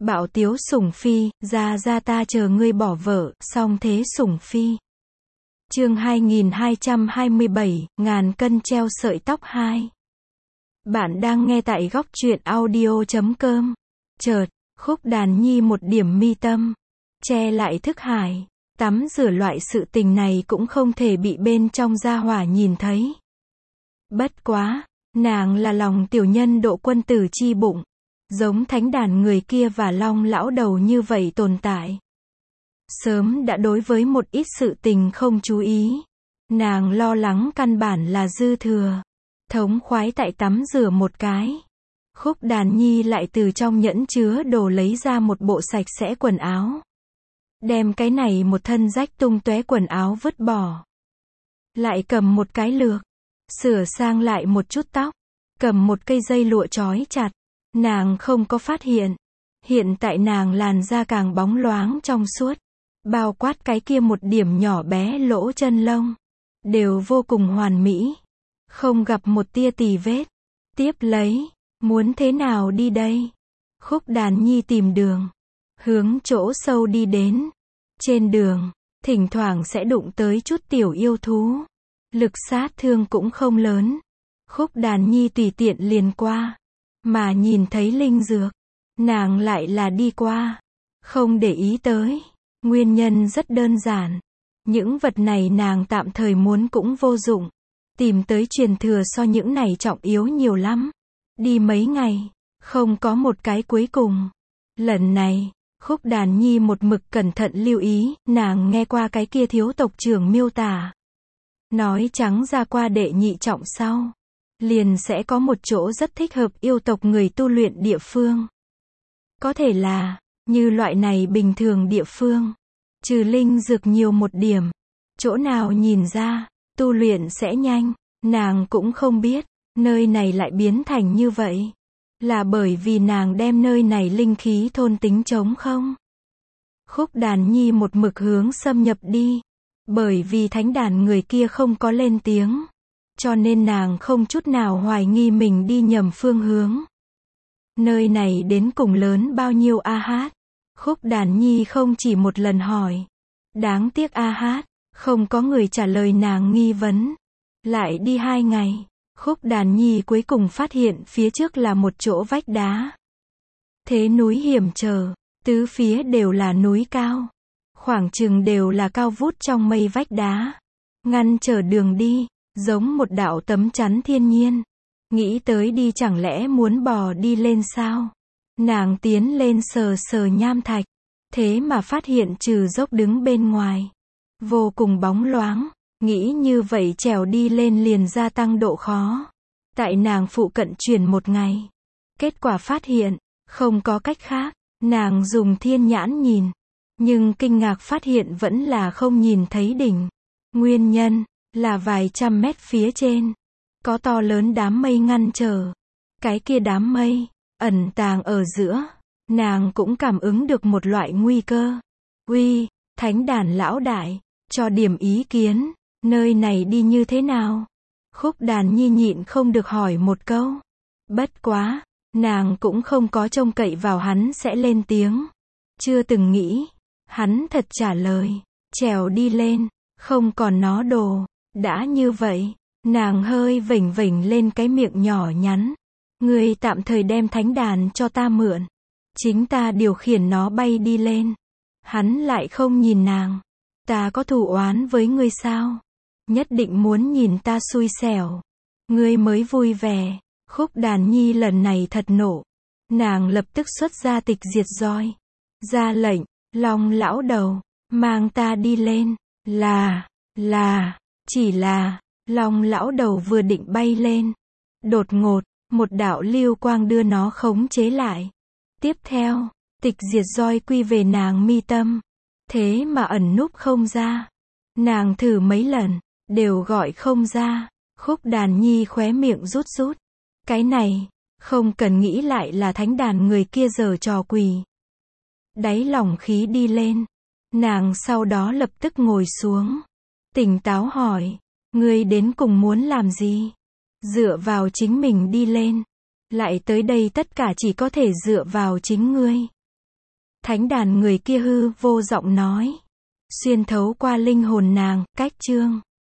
Bạo tiếu sủng phi, ra ta chờ ngươi bỏ vợ, song thế sủng phi. Chương 2227, ngàn cân treo sợi tóc 2. Bạn đang nghe tại góc truyện audio.com. Chợt, Khúc Đàn Nhi một điểm mi tâm, che lại thức hải. Tắm rửa loại sự tình này cũng không thể bị bên trong gia hỏa nhìn thấy. Bất quá, nàng là lòng tiểu nhân độ quân tử chi bụng. Giống thánh đàn người kia và Long lão đầu như vậy tồn tại. Sớm đã đối với một ít sự tình không chú ý. Nàng lo lắng căn bản là dư thừa. Thống khoái tại tắm rửa một cái. Khúc Đàn Nhi lại từ trong nhẫn chứa đồ lấy ra một bộ sạch sẽ quần áo. Đem cái này một thân rách tung tóe quần áo vứt bỏ. Lại cầm một cái lược. Sửa sang lại một chút tóc. Cầm một cây dây lụa trói chặt. Nàng không có phát hiện. Hiện tại nàng làn da càng bóng loáng trong suốt. Bao quát cái kia một điểm nhỏ bé lỗ chân lông. Đều vô cùng hoàn mỹ. Không gặp một tia tì vết. Tiếp lấy, muốn thế nào đi đây? Khúc Đàn Nhi tìm đường. Hướng chỗ sâu đi đến. Trên đường, thỉnh thoảng sẽ đụng tới chút tiểu yêu thú. Lực sát thương cũng không lớn. Khúc Đàn Nhi tùy tiện liền qua. Mà nhìn thấy linh dược, nàng lại là đi qua. Không để ý tới. Nguyên nhân rất đơn giản. Những vật này nàng tạm thời muốn cũng vô dụng. Tìm tới truyền thừa so những này trọng yếu nhiều lắm. Đi mấy ngày, không có một cái cuối cùng. Lần này, Khúc Đàn Nhi một mực cẩn thận lưu ý, nàng nghe qua cái kia thiếu tộc trưởng miêu tả. Nói trắng ra qua đệ nhị trọng sau. Liền sẽ có một chỗ rất thích hợp yêu tộc người tu luyện địa phương. Có thể là, như loại này bình thường địa phương. Trừ linh dược nhiều một điểm. Chỗ nào nhìn ra, tu luyện sẽ nhanh. Nàng cũng không biết, nơi này lại biến thành như vậy. Là bởi vì nàng đem nơi này linh khí thôn tính trống không? Khúc Đàn Nhi một mực hướng xâm nhập đi. Bởi vì thánh đàn người kia không có lên tiếng. Cho nên nàng không chút nào hoài nghi mình đi nhầm phương hướng. Nơi này đến cùng lớn bao nhiêu a hát? Khúc Đàn Nhi không chỉ một lần hỏi. Đáng tiếc a hát, không có người trả lời nàng nghi vấn. Lại đi 2 ngày, Khúc Đàn Nhi cuối cùng phát hiện phía trước là một chỗ vách đá. Thế núi hiểm trở, tứ phía đều là núi cao. Khoảng chừng đều là cao vút trong mây vách đá. Ngăn trở đường đi. Giống một đạo tấm chắn thiên nhiên. Nghĩ tới đi chẳng lẽ muốn bò đi lên sao? Nàng tiến lên sờ sờ nham thạch. Thế mà phát hiện trừ dốc đứng bên ngoài. Vô cùng bóng loáng. Nghĩ như vậy trèo đi lên liền gia tăng độ khó. Tại nàng phụ cận chuyển 1 ngày. Kết quả phát hiện, không có cách khác. Nàng dùng thiên nhãn nhìn. Nhưng kinh ngạc phát hiện vẫn là không nhìn thấy đỉnh. Nguyên nhân là vài trăm mét phía trên, có to lớn đám mây ngăn trở. Cái kia đám mây, ẩn tàng ở giữa, nàng cũng cảm ứng được một loại nguy cơ. Uy, thánh đàn lão đại, cho điểm ý kiến, nơi này đi như thế nào? Khúc Đàn Nhi nhịn không được hỏi một câu. Bất quá, nàng cũng không có trông cậy vào hắn sẽ lên tiếng. Chưa từng nghĩ, hắn thật trả lời, trèo đi lên, không còn nó đồ. Đã như vậy, nàng hơi vểnh vểnh lên cái miệng nhỏ nhắn. Ngươi tạm thời đem thánh đàn cho ta mượn. Chính ta điều khiển nó bay đi lên. Hắn lại không nhìn nàng. Ta có thù oán với ngươi sao? Nhất định muốn nhìn ta xui xẻo. Ngươi mới vui vẻ. Khúc Đàn Nhi lần này thật nộ. Nàng lập tức xuất ra tịch diệt roi. Ra lệnh, Long lão đầu, mang ta đi lên. Chỉ là, Long lão đầu vừa định bay lên. Đột ngột, một đạo lưu quang đưa nó khống chế lại. Tiếp theo, tịch diệt roi quy về nàng mi tâm. Thế mà ẩn núp không ra. Nàng thử mấy lần, đều gọi không ra. Khúc Đàn Nhi khóe miệng rút rút. Cái này, không cần nghĩ lại là thánh đàn người kia giở trò quỷ. Đáy lòng khí đi lên. Nàng sau đó lập tức ngồi xuống. Tỉnh táo hỏi, ngươi đến cùng muốn làm gì? Dựa vào chính mình đi lên. Lại tới đây tất cả chỉ có thể dựa vào chính ngươi. Thánh đàn người kia hư vô giọng nói. Xuyên thấu qua linh hồn nàng, cách chương.